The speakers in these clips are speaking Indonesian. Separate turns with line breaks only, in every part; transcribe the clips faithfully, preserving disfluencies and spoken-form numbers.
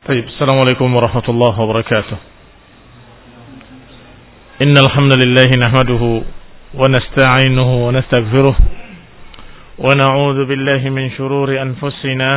طيب السلام عليكم ورحمة الله وبركاته. إن الحمد لله نحمده ونستعينه ونستغفره ونعوذ بالله من شرور أنفسنا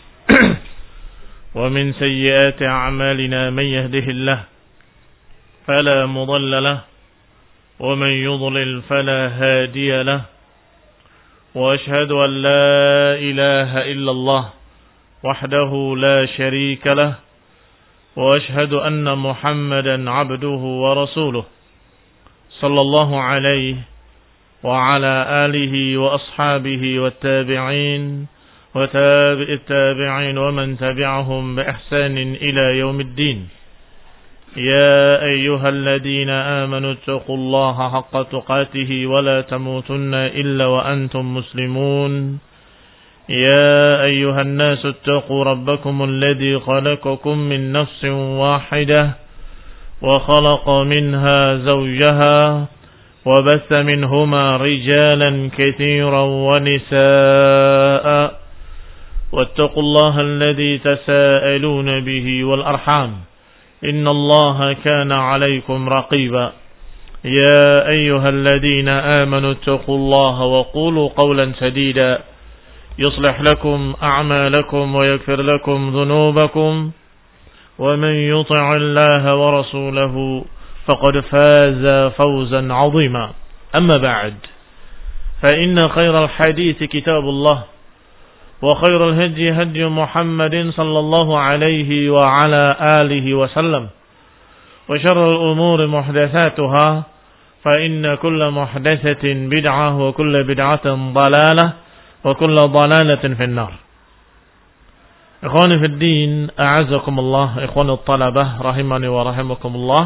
ومن سيئات أعمالنا. من يهده الله فلا مضل له ومن يضلل فلا هادي له وأشهد أن لا إله إلا الله وحده لا شريك له وأشهد أن محمدا عبده ورسوله صلى الله عليه وعلى آله وأصحابه والتابعين وتابع التابعين ومن تبعهم بإحسان إلى يوم الدين. يا أيها الذين آمنوا اتقوا الله حق تقاته ولا تموتن إلا وأنتم مسلمون. يا أيها الناس اتقوا ربكم الذي خلقكم من نفس واحدة وخلق منها زوجها وبث منهما رجالا كثيرا ونساء واتقوا الله الذي تساءلون به والأرحام إن الله كان عليكم رقيبا. يا أيها الذين آمنوا اتقوا الله وقولوا قولا سديدا يصلح لكم أعمالكم ويغفر لكم ذنوبكم ومن يطع الله ورسوله فقد فاز فوزا عظيما. أما بعد فإن خير الحديث كتاب الله وخير الهدي هدي محمد صلى الله عليه وعلى آله وسلم وشر الأمور محدثاتها فإن كل محدثة بدعة وكل بدعة ضلالة وكل ضلالة في النار. إخواني في الدين أعزكم الله. إخواني الطلبة رحمني ورحمكم الله.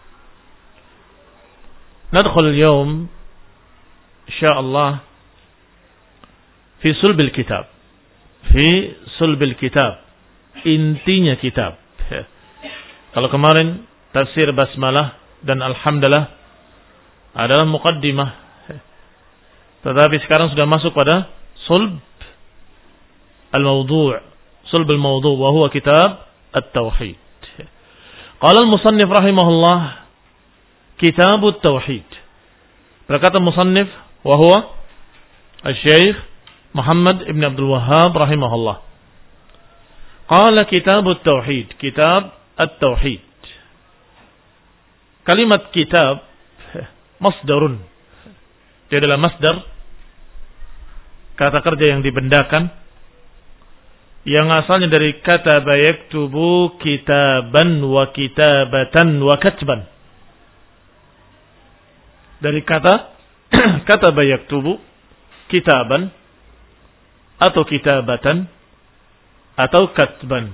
ندخل اليوم إن شاء الله في صلب الكتاب. في صلب الكتاب, intinya kitab. Kalau kemarin tafsir basmalah dan alhamdulillah adalah muqaddimah, tetapi sekarang sudah masuk pada صلب الموضوع صلب الموضوع وهو كتاب التوحيد. قال المصنف رحمه الله كتاب التوحيد. berkata musannif وهو الشيخ محمد بن عبد الوهاب رحمه الله. قال كتاب التوحيد كتاب التوحيد. kalimat kitab masdarun, dia adalah masdar, kata kerja yang dibendakan, yang asalnya dari kata yaktubu kitaban wa kitabatan wa katban. Dari kata kata yaktubu kitaban atau kitabatan atau katban.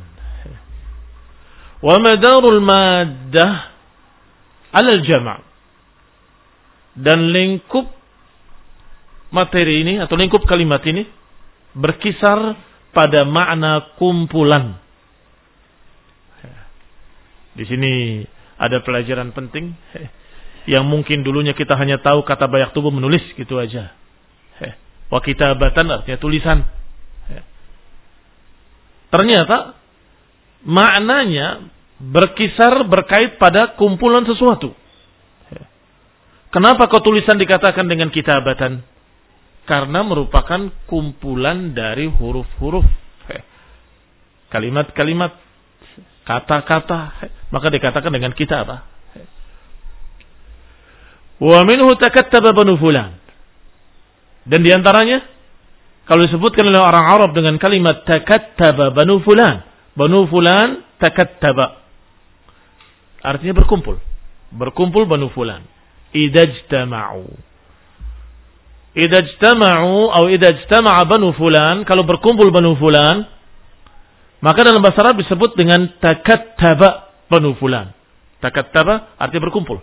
Wa madarul maddah 'ala al-jam'. Dan lingkup materi ini atau lingkup kalimat ini berkisar pada makna kumpulan. Di sini ada pelajaran penting yang mungkin dulunya kita hanya tahu kata bayak tubuh menulis gitu aja. Wa kitabatan artinya tulisan. Ternyata maknanya berkisar berkait pada kumpulan sesuatu. Kenapa kok tulisan dikatakan dengan kitabatan? Karena merupakan kumpulan dari huruf-huruf, kalimat-kalimat, kata-kata, maka dikatakan dengan kitabah. Wa minhu takattaba banu fulan. Dan diantaranya, kalau disebutkan oleh orang Arab dengan kalimat takattaba banu fulan, banu fulan takattaba, artinya berkumpul, berkumpul banu fulan. Idajtama'u. Idza ijtama'u atau idza ijtama'a banu fulan, kalau berkumpul banu fulan, maka dalam bahasa Arab disebut dengan takattaba banu fulan. Takattaba artinya berkumpul.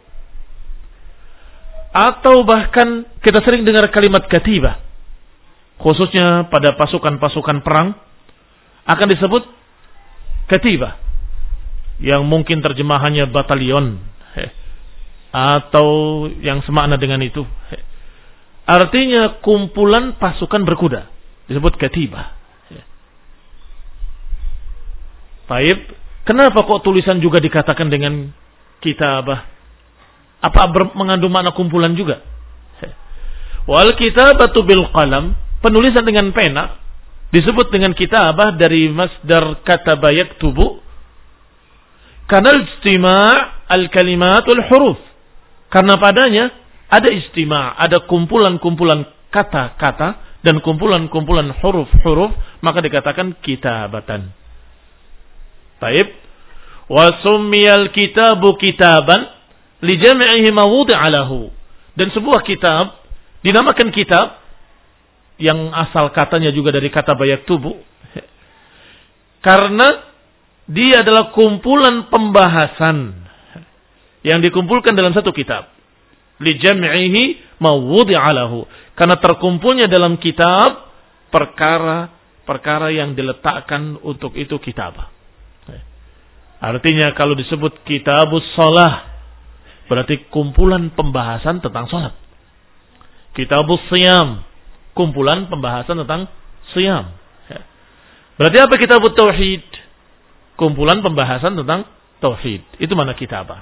Atau bahkan kita sering dengar kalimat katibah, khususnya pada pasukan-pasukan perang akan disebut katibah, yang mungkin terjemahannya batalion atau yang semakna dengan itu. Artinya kumpulan pasukan berkuda, disebut katibah. Taib, Kenapa kok tulisan juga dikatakan dengan kitabah? Apa ber- mengandung makna kumpulan juga? Wal kitabatu bil qalam, penulisan dengan pena disebut dengan kitabah dari masdar kataba yaktubu, karena istima' al kalimatul huruf, karena padanya ada istima', ada kumpulan-kumpulan kata-kata dan kumpulan-kumpulan huruf-huruf, maka dikatakan kitabatan. Baik. Wa summiyal kitabu kitaban li jam'ihi ma wudi'a lahu. Dan sebuah kitab dinamakan kitab yang asal katanya juga dari kata bayaktubu, karena dia adalah kumpulan pembahasan yang dikumpulkan dalam satu kitab. Li jam'ihi ma wudi'a lahu. Karena terkumpulnya dalam kitab perkara-perkara yang diletakkan untuk itu kitabah. Artinya kalau disebut kitabus shalah, berarti kumpulan pembahasan tentang salat. Kitabus shiyam, kumpulan pembahasan tentang shiyam. Berarti apa kitabut tauhid? Kumpulan pembahasan tentang tauhid. Itu mana kitabah.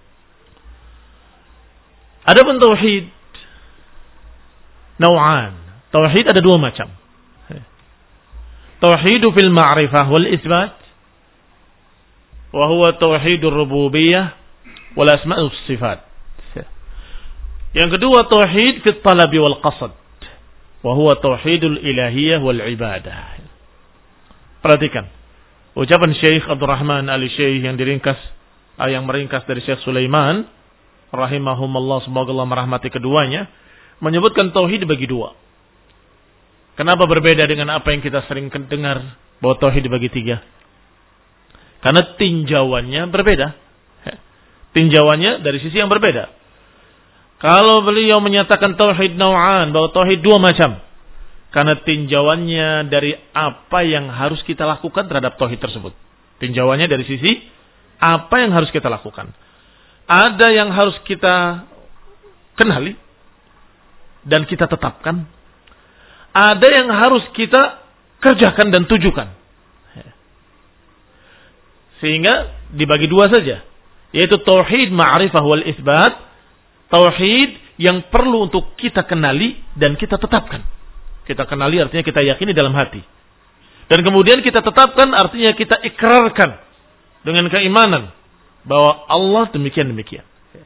Adapun tauhid nau'an. Tauhid ada dua macam. Tauhidu fil ma'rifah wal isbat, wa huwa tauhidur rububiyah wal asma'us sifat. Yang kedua tauhid fit talabi wal qasad, wa huwa tauhidul ilahiyah wal ibadah. Perhatikan ucapan Syekh Abdul Rahman Al-Syekh yang diringkas, yang meringkas dari Syekh Sulaiman rahimahumullah, semoga Allah merahmati keduanya, menyebutkan tauhid bagi dua. Kenapa berbeda dengan apa yang kita sering dengar bahwa tauhid dibagi tiga? Karena tinjauannya berbeda. Tinjauannya dari sisi yang berbeda. Kalau beliau menyatakan tauhid nau'an, bahwa tauhid dua macam, karena tinjauannya dari apa yang harus kita lakukan terhadap tauhid tersebut. Tinjauannya dari sisi apa yang harus kita lakukan. Ada yang harus kita kenali dan kita tetapkan. Ada yang harus kita kerjakan dan tujukan. Sehingga dibagi dua saja, yaitu tauhid ma'rifah wal isbat, tauhid yang perlu untuk kita kenali dan kita tetapkan. Kita kenali artinya kita yakini dalam hati. Dan kemudian kita tetapkan artinya kita ikrarkan dengan keimanan bahwa Allah demikian-demikian.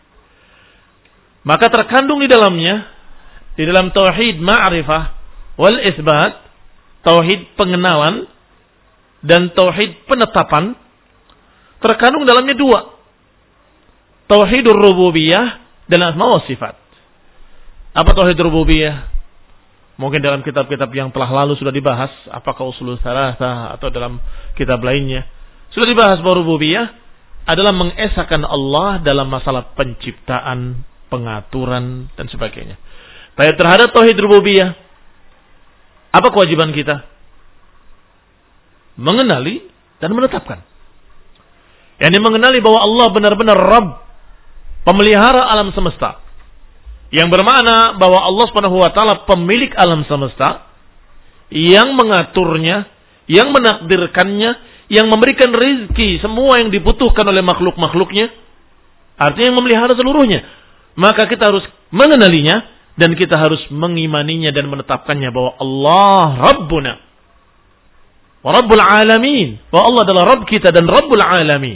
Maka terkandung di dalamnya, di dalam tauhid ma'rifah wal isbat, tauhid pengenalan dan tauhid penetapan, terkandung dalamnya dua. Tauhidur rububiyah dan asma wa sifat. Apa tauhid rububiyah? Mungkin dalam kitab-kitab yang telah lalu sudah dibahas, apakah usulul salasah atau dalam kitab lainnya sudah dibahas bahwa rububiyah adalah mengesahkan Allah dalam masalah penciptaan, pengaturan dan sebagainya. Tapi terhadap tauhid rububiyah, apa kewajiban kita? Mengenali dan menetapkan. Yani mengenali bahwa Allah benar-benar Rabb, pemelihara alam semesta, yang bermakna bahwa Allah Subhanahu wa taala pemilik alam semesta, yang mengaturnya, yang menakdirkannya, yang memberikan rizki semua yang dibutuhkan oleh makhluk-makhluknya, artinya yang memelihara seluruhnya. Maka kita harus mengenalinya dan kita harus mengimaninya dan menetapkannya bahwa Allah Rabbuna wa Rabbul Alamin, bahwa Allah adalah Rabb kita dan Rabbul Alamin.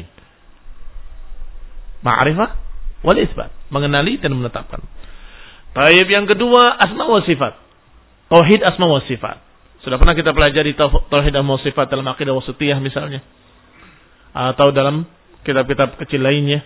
Ma'rifah wal isbat, mengenali dan menetapkan. Taib yang kedua, asma wa sifat. Tauhid asma wa sifat. Sudah pernah kita pelajari tauhid asma wa sifat dalam akidah wasithiyah misalnya, atau dalam kitab-kitab kecil lainnya.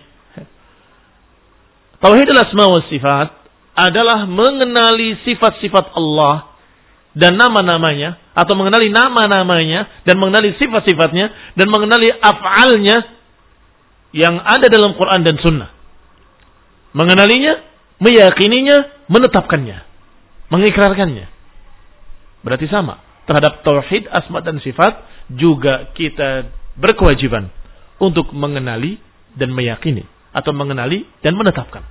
Tauhid asma wa sifat adalah mengenali sifat-sifat Allah dan nama-namanya, atau mengenali nama-namanya dan mengenali sifat-sifatnya dan mengenali af'alnya yang ada dalam Quran dan Sunnah. Mengenalinya, meyakininya, menetapkannya, mengikrarkannya. Berarti sama. Terhadap tauhid asma dan sifat juga kita berkewajiban untuk mengenali dan meyakini, atau mengenali dan menetapkan.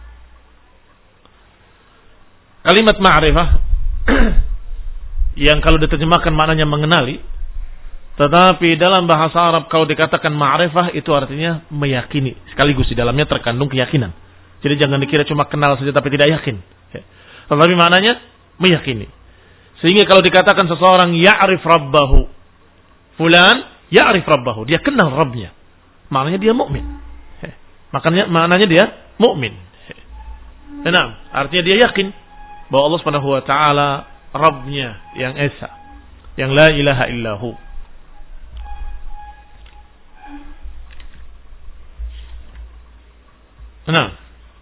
Kalimat ma'rifah yang kalau diterjemahkan maknanya mengenali, Tetapi dalam bahasa Arab kalau dikatakan ma'rifah itu artinya meyakini. Sekaligus di dalamnya terkandung keyakinan. Jadi jangan dikira cuma kenal saja tapi tidak yakin. Tetapi maknanya meyakini. Sehingga kalau dikatakan seseorang ya'rif rabbahu, fulan ya'rif rabbahu, dia kenal Rabbnya. Maknanya dia mukmin. Makanya maknanya dia mukmin. Nah, artinya dia yakin bahwa Allah Subhanahu wa taala Rabbnya yang esa, yang la ilaha illahu. Nah,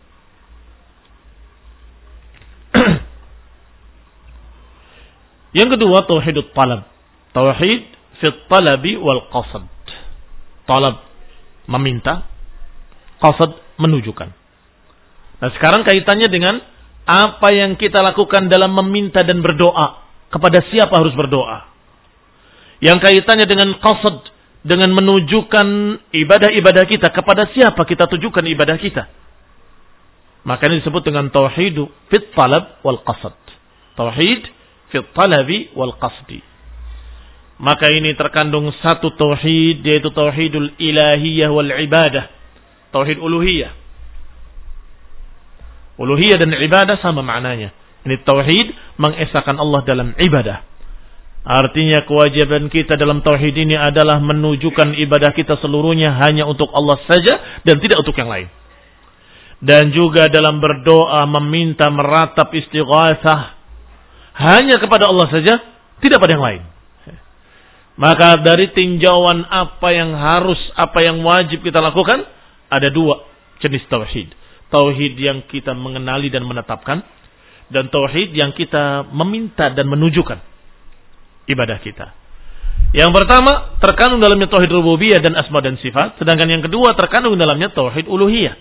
yang kedua tauhidut talab. Tauhid fi talabi wal qasad. Talab meminta, qasad menunjukkan. Nah, sekarang kaitannya dengan apa yang kita lakukan dalam meminta dan berdoa. Kepada siapa harus berdoa? Yang kaitannya dengan qasad, dengan menunjukkan ibadah-ibadah kita, kepada siapa kita tujukan ibadah kita. Makanya disebut dengan tauhidu fit talab wal qasad. Tauhid fit talabi wal qasdi. Maka ini terkandung satu tauhid, yaitu tauhidul ilahiyah wal ibadah. Tauhid uluhiyah. Uluhiyah dan ibadah sama maknanya. Ini tauhid mengesahkan Allah dalam ibadah. Artinya kewajiban kita dalam tauhid ini adalah menunjukkan ibadah kita seluruhnya hanya untuk Allah saja dan tidak untuk yang lain. Dan juga dalam berdoa, meminta, meratap, istighatsah hanya kepada Allah saja, tidak pada yang lain. Maka dari tinjauan apa yang harus, apa yang wajib kita lakukan, ada dua jenis tauhid. Tauhid yang kita mengenali dan menetapkan, dan tauhid yang kita meminta dan menunjukkan ibadah kita. Yang pertama terkandung dalamnya tauhid rububiyah dan asma dan sifat, sedangkan yang kedua terkandung dalamnya tauhid uluhiyah.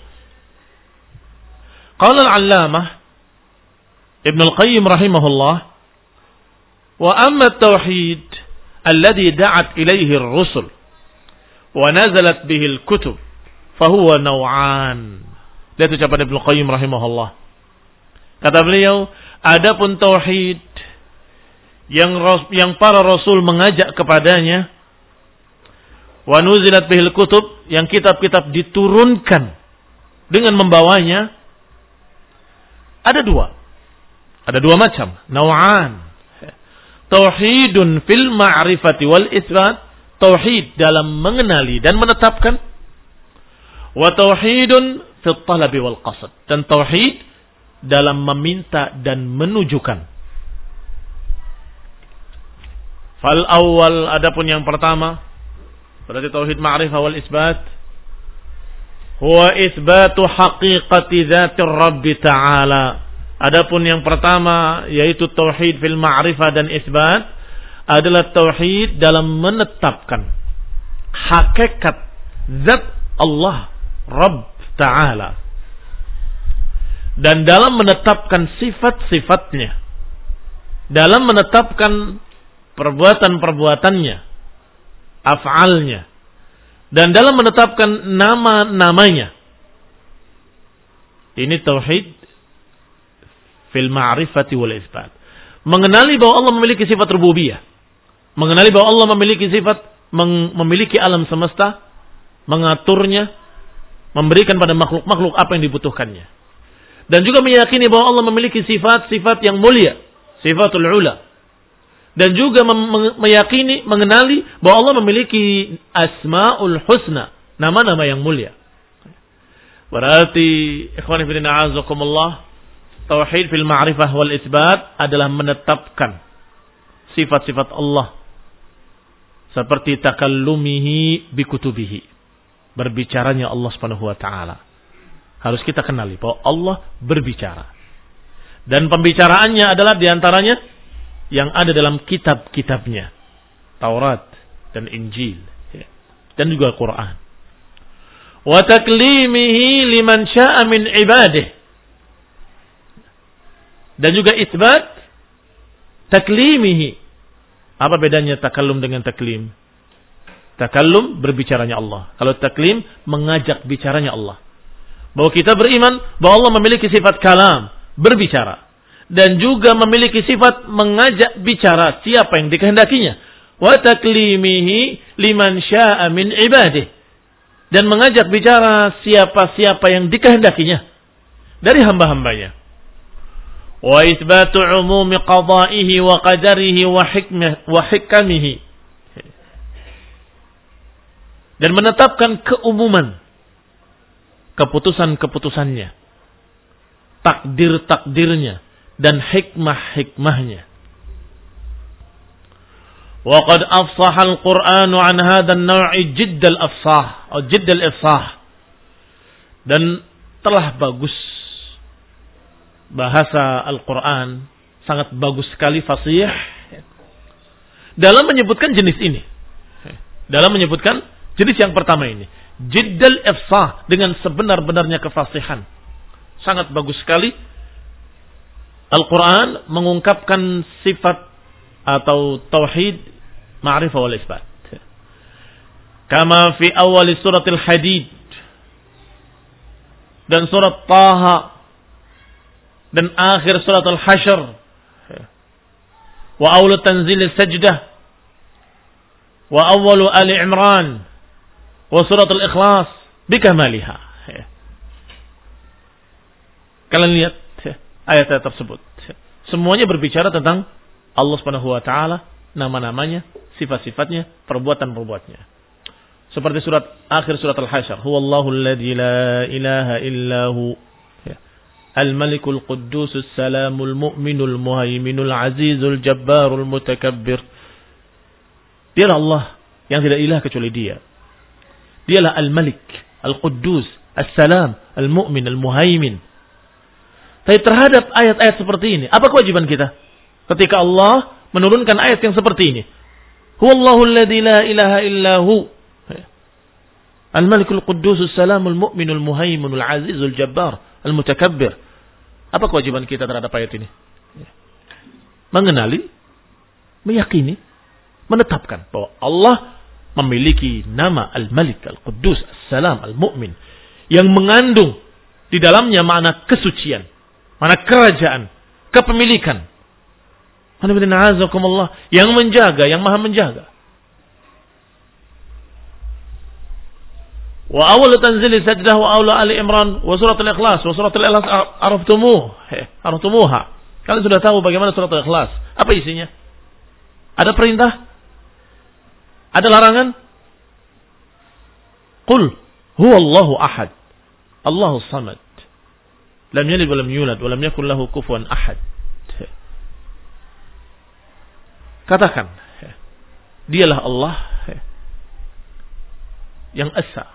Qala al-'allamah Ibn al-Qayyim rahimahullah, wa amma at-tauhid alladhi da'at ilayhi ar-rusul wa nazalat bihi al-kutub fa huwa naw'an. Lihat ucapan Ibn al-Qayyim rahimahullah. Kata beliau, adapun tauhid yang yang para rasul mengajak kepadanya, wa nuzilat bihil kutub, yang kitab-kitab diturunkan dengan membawanya, ada dua. Ada dua macam, naw'an. Tauhidun fil ma'rifati wal isbat, tauhid dalam mengenali dan menetapkan, wa tauhidun fil talabi wal qasad, dan tauhid dalam meminta dan menunjukkan. Fal awal, adapun yang pertama, berarti tauhid ma'rifah wal isbat, huwa isbatu haqiqati dzati Rabb ta'ala. Adapun yang pertama, yaitu tauhid fil ma'rifah dan isbat, adalah tauhid dalam menetapkan hakikat zat Allah Rabb ta'ala, dan dalam menetapkan sifat-sifatnya, dalam menetapkan perbuatan-perbuatannya, af'alnya, dan dalam menetapkan nama-namanya. Ini tauhid fil ma'rifati wal isbat. Mengenali bahwa Allah memiliki sifat rububiyah, mengenali bahwa Allah memiliki sifat memiliki alam semesta, mengaturnya, memberikan pada makhluk-makhluk apa yang dibutuhkannya. Dan juga meyakini bahwa Allah memiliki sifat-sifat yang mulia, sifatul ula. Dan juga meyakini, mengenali bahwa Allah memiliki asmaul husna, nama-nama yang mulia. Berarti ikhwan fillah a'azakumullah, tauhid fil ma'rifah wal isbat adalah menetapkan sifat-sifat Allah seperti takallumihi bi kutubihi, berbicaranya Allah Subhanahu wa taala. Harus kita kenali bahwa Allah berbicara. Dan pembicaraannya adalah diantaranya yang ada dalam kitab-kitabnya, Taurat dan Injil, dan juga Quran. Wa taklimihi liman syaa min ibadihi. Dan juga isbat taklimihi. Apa bedanya takallum dengan taklim? Takallum berbicaranya Allah. Kalau taklim mengajak bicaranya Allah. Bahwa kita beriman bahwa Allah memiliki sifat kalam, berbicara. Dan juga memiliki sifat mengajak bicara siapa yang dikehendakinya. wa taklimihi liman syaa'a min ibadihi, dan mengajak bicara siapa-siapa yang dikehendakinya dari hamba-hambanya. Wa itsbatu umumi qada'ihi wa qadarihi wa hikmah wa hikamihi, dan menetapkan keumuman keputusan-keputusannya, takdir-takdirnya, dan hikmah-hikmahnya. Wa qad afsaha al-Qur'anu an hadha an-naw'i jidd al-afsah atau jidd al-ifsah, dan telah bagus bahasa Al-Quran, sangat bagus sekali fasih dalam menyebutkan jenis ini, dalam menyebutkan jenis yang pertama ini, jiddal ifsah, dengan sebenar-benarnya kefasihan. Sangat bagus sekali Al-Quran mengungkapkan sifat atau tauhid, ma'rifah wal isbat. Kama fi awal surat Al-Hadid dan surat Taha dan akhir surat Al-Hasyr, wa awal tanzil Sajdah, wa awal Ali Imran, wa surat Al-Ikhlas bikamaliha. Kalian lihat ayat-ayat tersebut, semuanya berbicara tentang Allah Subhanahu wa taala, nama-namanya, sifat-sifatnya, perbuatan-perbuatannya. Seperti surat akhir surat Al-Hasyr, huwallahu alladzi la ilaha illahu al-malikul quddusus salamul mu'minul muhaiminul azizul jabbarul mutakabbir. Dialah Allah yang tidak ilah kecuali Dia. Dialah al-malik, al-quddus, as-salam, al-mu'min, al-muhaimin. Tapi terhadap ayat-ayat seperti ini, apa kewajiban kita ketika Allah menurunkan ayat yang seperti ini? Huwallahu alladzi la ilaha illahu al-malikul quddusus salamul mu'minul muhaiminul azizul jabbar al-mutakabbir. Apa kewajiban kita terhadap ayat ini? Mengenali, meyakini, menetapkan bahwa Allah memiliki nama Al-Malik, Al-Quddus, As-Salam, Al-Mu'min, yang mengandung di dalamnya makna kesucian, makna kerajaan, kepemilikan. Yang menjaga, yang maha menjaga. Wa awal tanzil Sajdah wa awal Ali Imran wa surat Al-Ikhlas wa surat Al-Ikhlas araftumuh araftumuha. Kalian sudah tahu bagaimana surat Al-Ikhlas? Apa isinya? Ada perintah? Ada larangan? Qul huwallahu ahad, Allahus samad, lam yalid wa lam yulad wa lam yakul lahu kufuwan ahad. Katakan, Dialah Allah yang esa.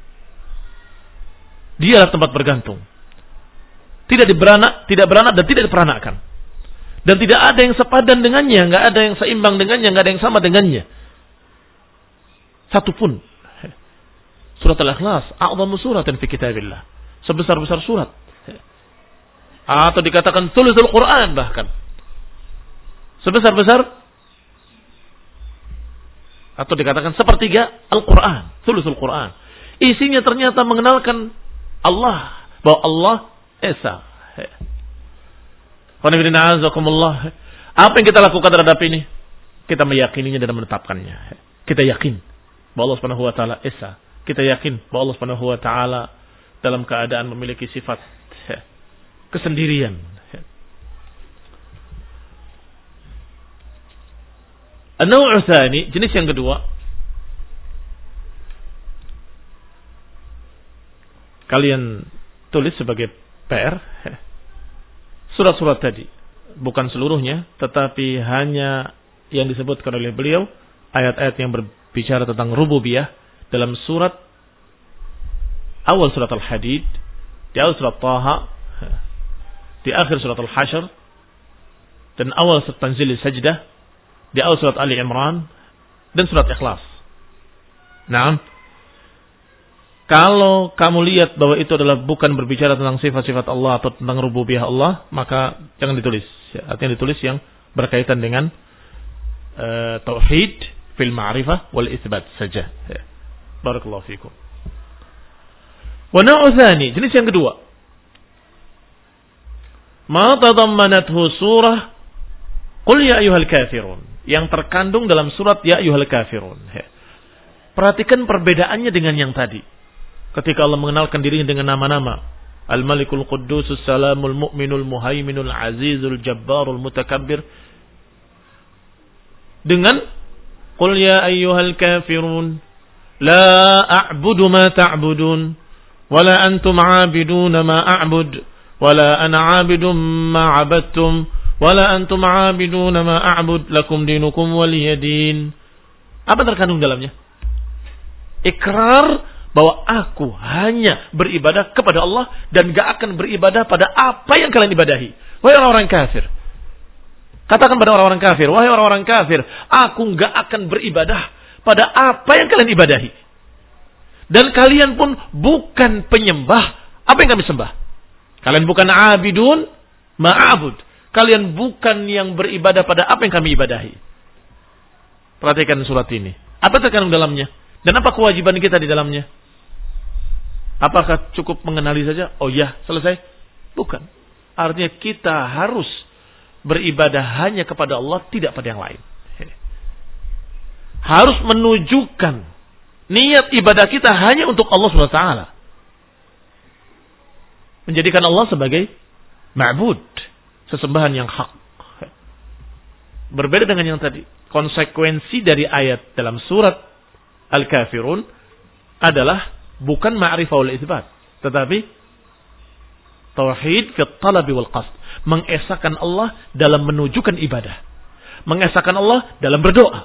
Dialah tempat bergantung. Tidak diberanak, tidak beranak dan tidak diperanakkan. Dan tidak ada yang sepadan dengannya, enggak ada yang seimbang dengannya, enggak ada yang sama dengannya. Satupun. Surat Al-Ikhlas, a'zamu suratin fi kitabillah. Sebesar-besar surat. Atau dikatakan thuluthul Quran bahkan. Sebesar-besar, atau dikatakan sepertiga Al-Quran, thuluthul Quran. Isinya ternyata mengenalkan Allah, bahwa Allah Esa. Apa yang kita lakukan terhadap ini? Kita meyakininya dan menetapkannya. Kita yakin bahwa Allah Subhanahu wa taala Esa. Kita yakin bahwa Allah Subhanahu wa taala dalam keadaan memiliki sifat kesendirian. An-naw' tsani, jenis yang kedua. Kalian tulis sebagai P R surat-surat tadi, bukan seluruhnya, tetapi hanya yang disebutkan oleh beliau, ayat-ayat yang berbicara tentang rububiyah dalam surat awal surat Al-Hadid, di awal surat Taha, di akhir surat Al-Hasyr, dan awal surat Tanzil Sajdah, di awal surat Ali Imran, dan surat Ikhlas. Nah, kalau kamu lihat bahwa itu adalah bukan berbicara tentang sifat-sifat Allah atau tentang rububiyah Allah, maka jangan ditulis. Artinya ditulis yang berkaitan dengan uh, tauhid fil ma'rifah wal itsbat saja. Barakallahu fikum. Wa naw'u tsani, jenis yang kedua. Ma tadammanathu surah Qul ya ayyuhal kafirun. yang terkandung dalam surat Ya Ayyuhal Kafirun. Perhatikan perbedaannya dengan yang tadi. Ketika Allah mengenalkan dirinya dengan nama-nama. Al-Malikul Quddusus Salamul Mu'minul Muhaiminul Azizul Jabbarul Mutakabbir. Dengan Qul ya ayyuhal kafirun la a'budu ma ta'budun wala antum 'abiduna ma a'bud wala ana 'abidum ma 'abadtum wala antum 'abiduna ma a'bud lakum dinukum waliyadin. Apa terkandung dalamnya? Ikrar bahwa aku hanya beribadah kepada Allah dan gak akan beribadah pada apa yang kalian ibadahi. Wahai orang-orang kafir, katakan pada orang-orang kafir, wahai orang-orang kafir, aku gak akan beribadah pada apa yang kalian ibadahi. Dan kalian pun bukan penyembah apa yang kami sembah. Kalian bukan abidun ma'abud. Kalian bukan yang beribadah pada apa yang kami ibadahi. Perhatikan surat ini. Apa terkandung dalamnya? Dan apa kewajiban kita di dalamnya? Apakah cukup mengenali saja? Oh ya, selesai? Bukan. Artinya kita harus beribadah hanya kepada Allah, tidak pada yang lain. Harus menunjukkan niat ibadah kita hanya untuk Allah subhanahu wa taala. Menjadikan Allah sebagai ma'bud, sesembahan yang hak. Berbeda dengan yang tadi. Konsekuensi dari ayat dalam surat Al-Kafirun adalah bukan ma'rifah wal itsbat, tetapi tauhid fi talab wal qasd, mengesahkan Allah dalam menunjukkan ibadah, mengesahkan Allah dalam berdoa.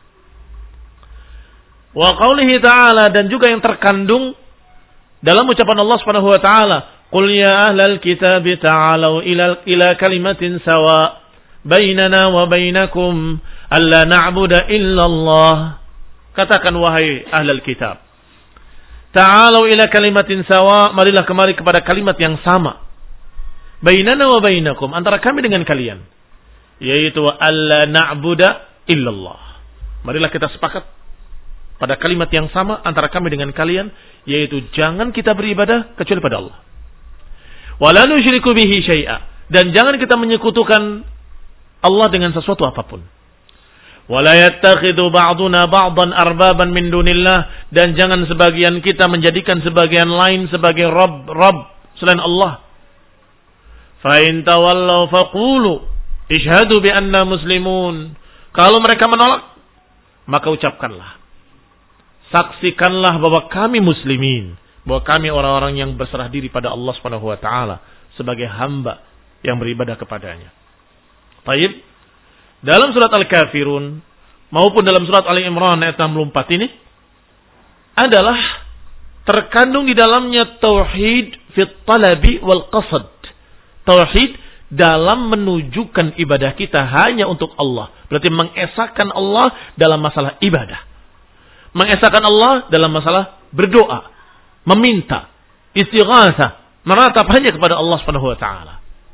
Wa qaulihi ta'ala, dan juga yang terkandung dalam ucapan Allah Subhanahu wa taala, qul ya ahlal kitab ta'alu ila ila kalimatin sawa bainana wa bainakum alla na'budu illa Allah. Katakan wahai ahlal kitab, ta'alu ila kalimatin sawa, marilah kemari kepada kalimat yang sama. Bainana wa bainakum, antara kami dengan kalian, yaitu alla na'budu illallah. Marilah kita sepakat pada kalimat yang sama antara kami dengan kalian, yaitu jangan kita beribadah kecuali pada Allah. Wa la nusyriku bihi syai'a, dan jangan kita menyekutukan Allah dengan sesuatu apapun. Wala yattakhidhu ba'duna ba'dan arbaban min dunillah, dan jangan sebagian kita menjadikan sebagian lain sebagai rabb rabb selain Allah. Fa in tawallaw faqulu ishhadu bi anna muslimun. Kalau mereka menolak, maka ucapkanlah, saksikanlah bahwa kami muslimin, bahwa kami orang-orang yang berserah diri pada Allah Subhanahu wa taala sebagai hamba yang beribadah kepadanya. Baik. Dalam surat Al-Kafirun maupun dalam surat Ali Imran ayat enam puluh empat ini adalah terkandung di dalamnya tauhid fit talabi wal qasd. Tauhid dalam menunjukkan ibadah kita hanya untuk Allah. Berarti mengesahkan Allah dalam masalah ibadah. Mengesahkan Allah dalam masalah berdoa, meminta, istighatsah, meratap hanya kepada Allah Subhanahu wa taala.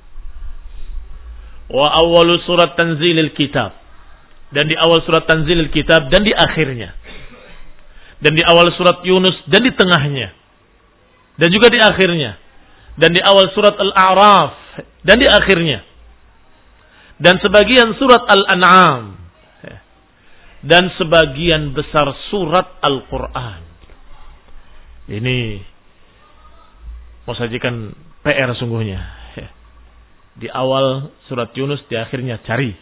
Wa awwalu surat tanzilil kitab, dan di awal surat tanzilil kitab dan di akhirnya, dan di awal surat Yunus dan di tengahnya, dan juga di akhirnya, dan di awal surat Al-A'raf dan di akhirnya, dan sebagian surat Al-An'am, dan sebagian besar surat Al-Quran. Ini mau sajikan P R sungguhnya. Di awal surat Yunus, di akhirnya cari.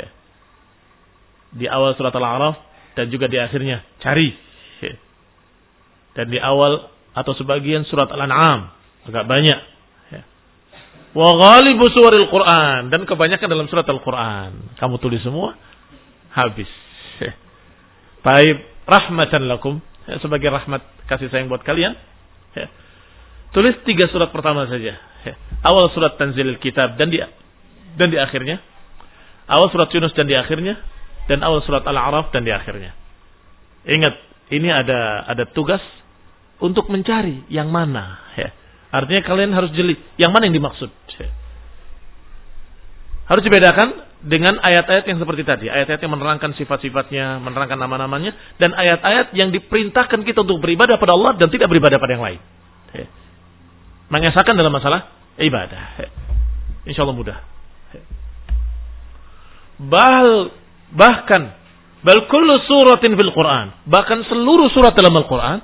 Di awal surat Al-A'raf dan juga di akhirnya cari. Dan di awal atau sebagian surat Al-An'am agak banyak. Wa ghalibu suwaril Quran, dan kebanyakan dalam surat Al-Quran. Kamu tulis semua, habis. Baik, rahmatan lakum, sebagai rahmat kasih sayang buat kalian. Tulis tiga surat pertama saja. Awal surat Tanzilil Kitab dan di dan di akhirnya. Awal surat Yunus dan di akhirnya, dan awal surat Al-A'raf dan di akhirnya. Ingat, ini ada ada tugas untuk mencari yang mana. Ya. Artinya kalian harus jeli yang mana yang dimaksud. Ya. Harus dibedakan dengan ayat-ayat yang seperti tadi, ayat-ayat yang menerangkan sifat-sifatnya, menerangkan nama-namanya, dan ayat-ayat yang diperintahkan kita untuk beribadah pada Allah dan tidak beribadah pada yang lain. Ya. Mengesahkan dalam masalah ibadah. Insya Allah mudah. Bahal Bahkan bal kullu suratin fil Quran, bahkan seluruh surat dalam Al-Quran,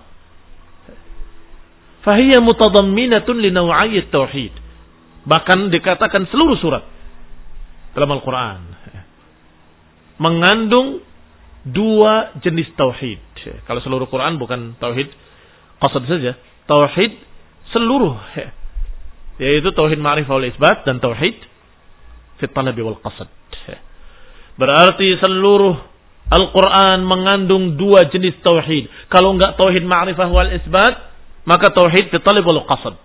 fahiya mutadamminatun li naw'iyat tauhid. Bahkan dikatakan seluruh surat dalam Al-Quran mengandung dua jenis tauhid. Kalau seluruh Quran bukan tauhid qasad saja, tauhid seluruh, yaitu tauhid ma'rifah wal isbat dan tauhid fi talabi wal qasad. Berarti seluruh Al-Quran mengandung dua jenis tauhid. Kalau enggak tauhid ma'rifah wal isbat, maka tauhid fi talab wal qasad.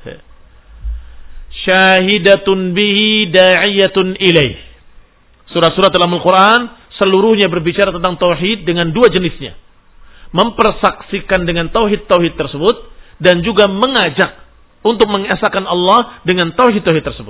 Syahidatun bihi da'iyatun ilaih. Surah-surah dalam Al-Quran seluruhnya berbicara tentang tauhid dengan dua jenisnya. Mempersaksikan dengan tauhid-tauhid tersebut dan juga mengajak untuk mengesahkan Allah dengan tauhid-tauhid tersebut.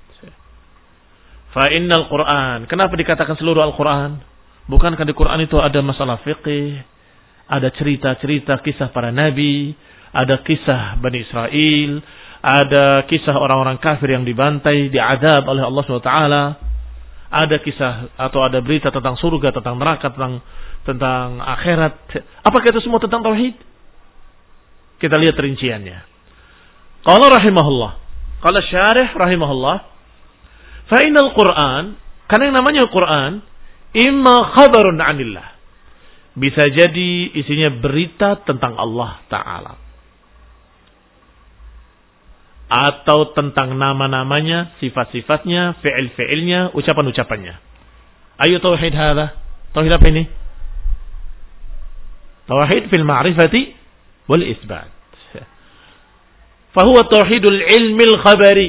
Fa innal Qur'an, kenapa dikatakan seluruh Al-Quran? Bukankah di Quran itu ada masalah fiqih, ada cerita-cerita kisah para nabi, ada kisah Bani Israel, ada kisah orang-orang kafir yang dibantai, diadab oleh Allah subhanahu wa taala, ada kisah atau ada berita tentang surga, tentang neraka, tentang tentang akhirat. Apakah itu semua tentang tauhid? Kita lihat rinciannya. Qala rahimahullah, qala syarih rahimahullah, fa innal Qur'an, karena yang namanya Quran, imma khabarun 'anillah. Bisa jadi isinya berita tentang Allah Ta'ala, atau tentang nama-namanya, sifat-sifatnya, fi'il-fi'ilnya, ucapan-ucapannya. Ayo tauhid hadha. Tauhid apa ini? Tauhid fil ma'rifati wal isbat. Fahuwa tauhidul ilmil khabari.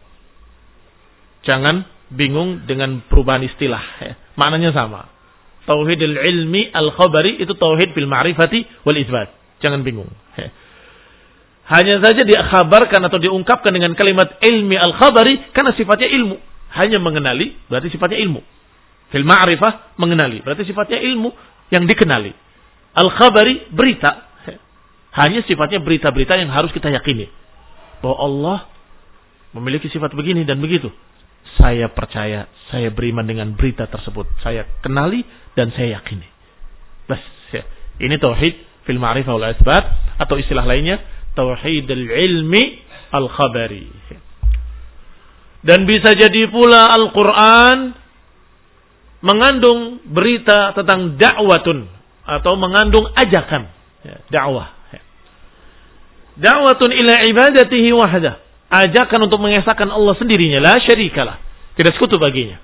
Jangan bingung dengan perubahan istilah. Maknanya sama. Tauhidul ilmi al-khabari itu tauhid fil ma'rifati wal isbat. Jangan bingung. Hanya saja dikhabarkan atau diungkapkan dengan kalimat ilmi al-khabari karena sifatnya ilmu. Hanya mengenali berarti sifatnya ilmu. Fil ma'rifah mengenali berarti sifatnya ilmu yang dikenali. Al-khabari berita. Hanya sifatnya berita-berita yang harus kita yakini. Bahwa Allah memiliki sifat begini dan begitu. Saya percaya, saya beriman dengan berita tersebut. Saya kenali dan saya yakini. Bas, ya. Ini tauhid fil ma'rifah wal isbat, atau istilah lainnya tauhid al-ilmi al-khabari. Dan bisa jadi pula Al-Quran mengandung berita tentang da'watun, atau mengandung ajakan, ya, dakwah. Ya. Da'watun ila ibadatihi wahdah. Ajakan untuk mengesahkan Allah sendirinya, la syarikalah, tidak sekutu baginya.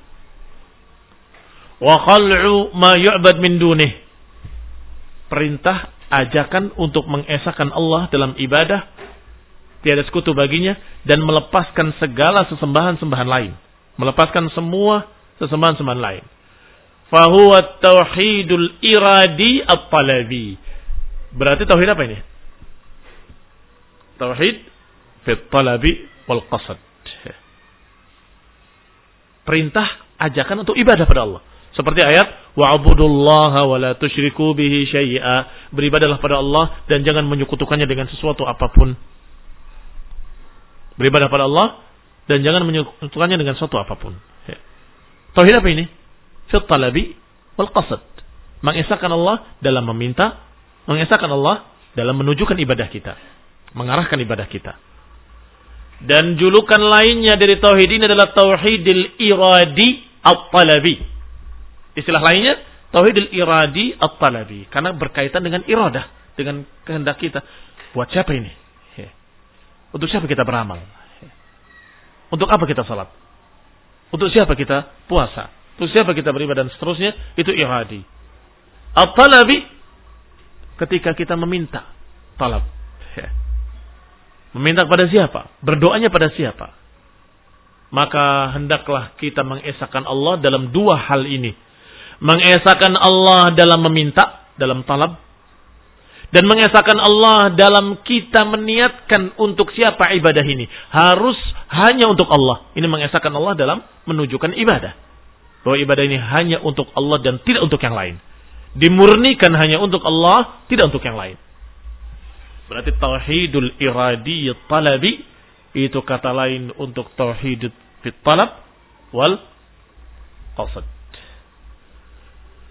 Wa khal'u ma yu'bad min dunih. Perintah, ajakan untuk mengesahkan Allah dalam ibadah, tiada sekutu baginya, dan melepaskan segala sesembahan-sembahan lain, melepaskan semua sesembahan-sembahan lain. Fahuwa tauhidul iradi at-talabi. Berarti tauhid apa ini? Tauhid fit talabi wal qasad. Perintah, ajakan untuk ibadah pada Allah. Seperti ayat wa'budullaha wa la tusyriku bihi syai'a. Beribadahlah pada Allah dan jangan menyekutukannya dengan sesuatu apapun. Beribadah pada Allah dan jangan menyekutukannya dengan sesuatu apapun. Tauhid apa ini? Fit talabi wal qasad. Mengesahkan Allah dalam meminta, mengesahkan Allah dalam menunjukkan ibadah kita, mengarahkan ibadah kita. Dan julukan lainnya dari tauhid ini adalah tauhidil iradi at-talabi. Istilah lainnya tauhidil iradi at-talabi, karena berkaitan dengan iradah, dengan kehendak kita. Buat siapa ini? Untuk siapa kita beramal? Untuk apa kita salat? Untuk siapa kita puasa? Untuk siapa kita beribadah dan seterusnya? Itu iradi. At-talabi, ketika kita meminta, talab. Meminta kepada siapa? Berdoanya pada siapa? Maka hendaklah kita mengesahkan Allah dalam dua hal ini. Mengesahkan Allah dalam meminta, dalam talab. Dan mengesahkan Allah dalam kita meniatkan untuk siapa ibadah ini. Harus hanya untuk Allah. Ini mengesahkan Allah dalam menunjukkan ibadah. Bahwa ibadah ini hanya untuk Allah dan tidak untuk yang lain. Dimurnikan hanya untuk Allah, tidak untuk yang lain. Berarti tauhidul iradi talabi itu kata lain untuk tauhid fit talab wal qasad.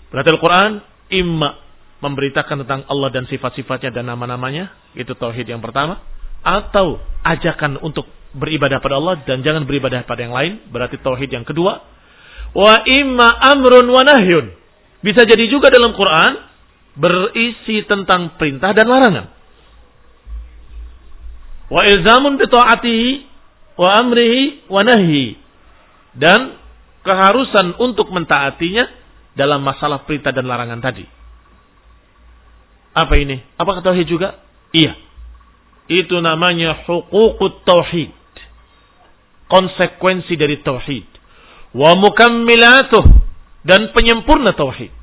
Berarti Al-Quran imma memberitakan tentang Allah dan sifat-sifatnya dan nama-namanya, itu tauhid yang pertama, atau ajakan untuk beribadah pada Allah dan jangan beribadah pada yang lain, berarti tauhid yang kedua. Wa imma amrun wa nahyun, bisa jadi juga dalam Quran berisi tentang perintah dan larangan. Wa ilzamun bi ta'atihi wa amrihi wa nahyi, dan keharusan untuk mentaatinya dalam masalah perintah dan larangan tadi. Apa ini? Apakah tauhid juga? Iya. Itu namanya huququt tauhid. Konsekuensi dari tauhid. Wa mukammilatuh, dan penyempurna tauhid.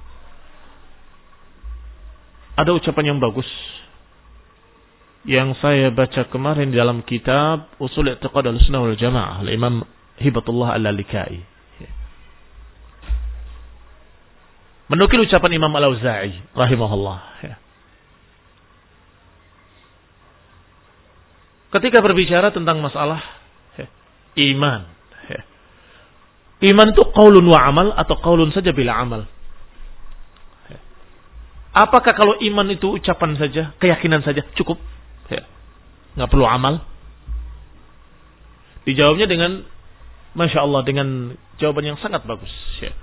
Ada ucapan yang bagus yang saya baca kemarin di dalam kitab Ushul I'tiqad Ahlussunnah wal Jamaah, Imam Hibatullah Al-Lalikai. Menukil ucapan Imam Al-Auza'i rahimahullah. Ketika berbicara tentang masalah iman. Iman itu qaulun wa amal atau qaulun saja bila amal? Apakah kalau iman itu ucapan saja, keyakinan saja cukup? Nggak perlu amal? Dijawabnya dengan Masya Allah, dengan jawaban yang sangat bagus.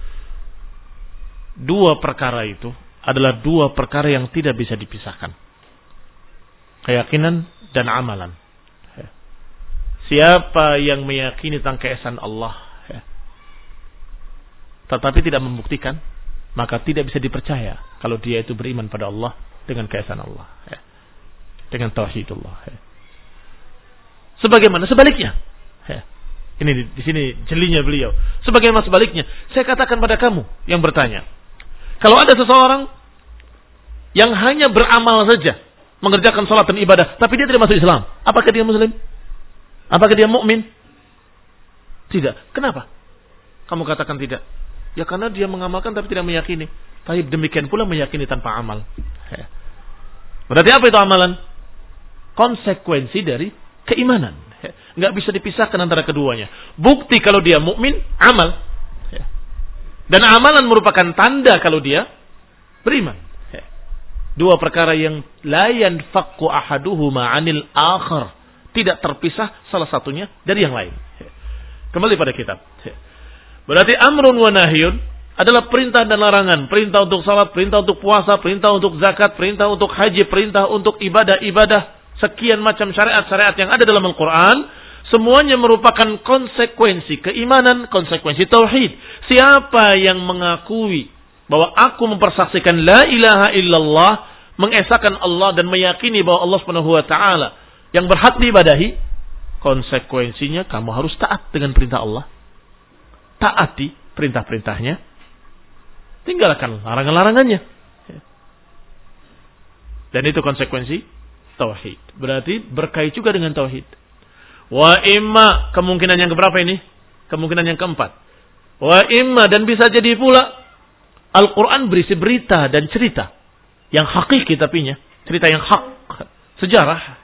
Dua perkara itu adalah dua perkara yang tidak bisa dipisahkan. Keyakinan dan amalan. Siapa yang meyakini tentang keesaan Allah, tetapi tidak membuktikan, maka tidak bisa dipercaya kalau dia itu beriman pada Allah dengan keesaan Allah, dengan tauhidullah. Sebagaimana sebaliknya. Ini di, di sini jelinya beliau. Sebagaimana sebaliknya, saya katakan pada kamu yang bertanya, kalau ada seseorang yang hanya beramal saja, mengerjakan salat dan ibadah, tapi dia tidak masuk Islam, apakah dia muslim? Apakah dia mukmin? Tidak. Kenapa kamu katakan tidak? Ya karena dia mengamalkan tapi tidak meyakini. Tapi demikian pula meyakini tanpa amal. Berarti apa itu amalan? Konsekuensi dari keimanan. Nggak bisa dipisahkan antara keduanya. Bukti kalau dia mukmin, amal. Dan amalan merupakan tanda kalau dia beriman. Dua perkara yang la yanfaqu ahaduhuma 'anil akhar. Tidak terpisah salah satunya dari yang lain. Kembali pada kitab. Berarti amrun wa nahyun adalah perintah dan larangan. Perintah untuk salat, perintah untuk puasa, perintah untuk zakat, perintah untuk haji, perintah untuk ibadah-ibadah. Sekian macam syariat-syariat yang ada dalam Al-Quran. Semuanya merupakan konsekuensi keimanan, konsekuensi tauhid. Siapa yang mengakui bahwa aku mempersaksikan la ilaha illallah, mengesahkan Allah dan meyakini bahwa Allah Subhanahu wa taala yang berhak diibadahi, konsekuensinya kamu harus taat dengan perintah Allah. Taati perintah-perintahnya, tinggalkan larangan-larangannya. Dan itu konsekuensi tauhid. Berarti berkait juga dengan tauhid. Wa imma, kemungkinan yang keberapa ini? Kemungkinan yang keempat. Wa imma, dan bisa jadi pula Al-Quran berisi berita dan cerita yang hakiki tapinya, cerita yang hak, sejarah.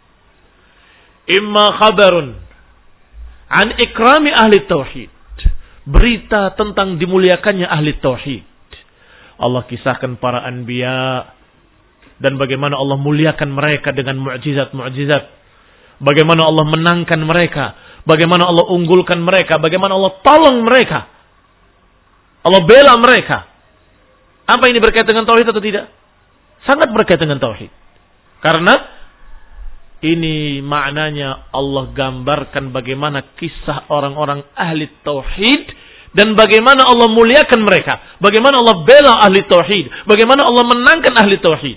Imma khabarun an ikrami ahli tauhid, berita tentang dimuliakannya ahli tauhid. Allah kisahkan para anbiya dan bagaimana Allah muliakan mereka dengan mukjizat-mukjizat. Bagaimana Allah menangkan mereka, bagaimana Allah unggulkan mereka, bagaimana Allah tolong mereka, Allah bela mereka. Apa ini berkaitan dengan tauhid atau tidak? Sangat berkaitan dengan tauhid. Karena ini maknanya Allah gambarkan bagaimana kisah orang-orang ahli tauhid dan bagaimana Allah muliakan mereka, bagaimana Allah bela ahli tauhid, bagaimana Allah menangkan ahli tauhid.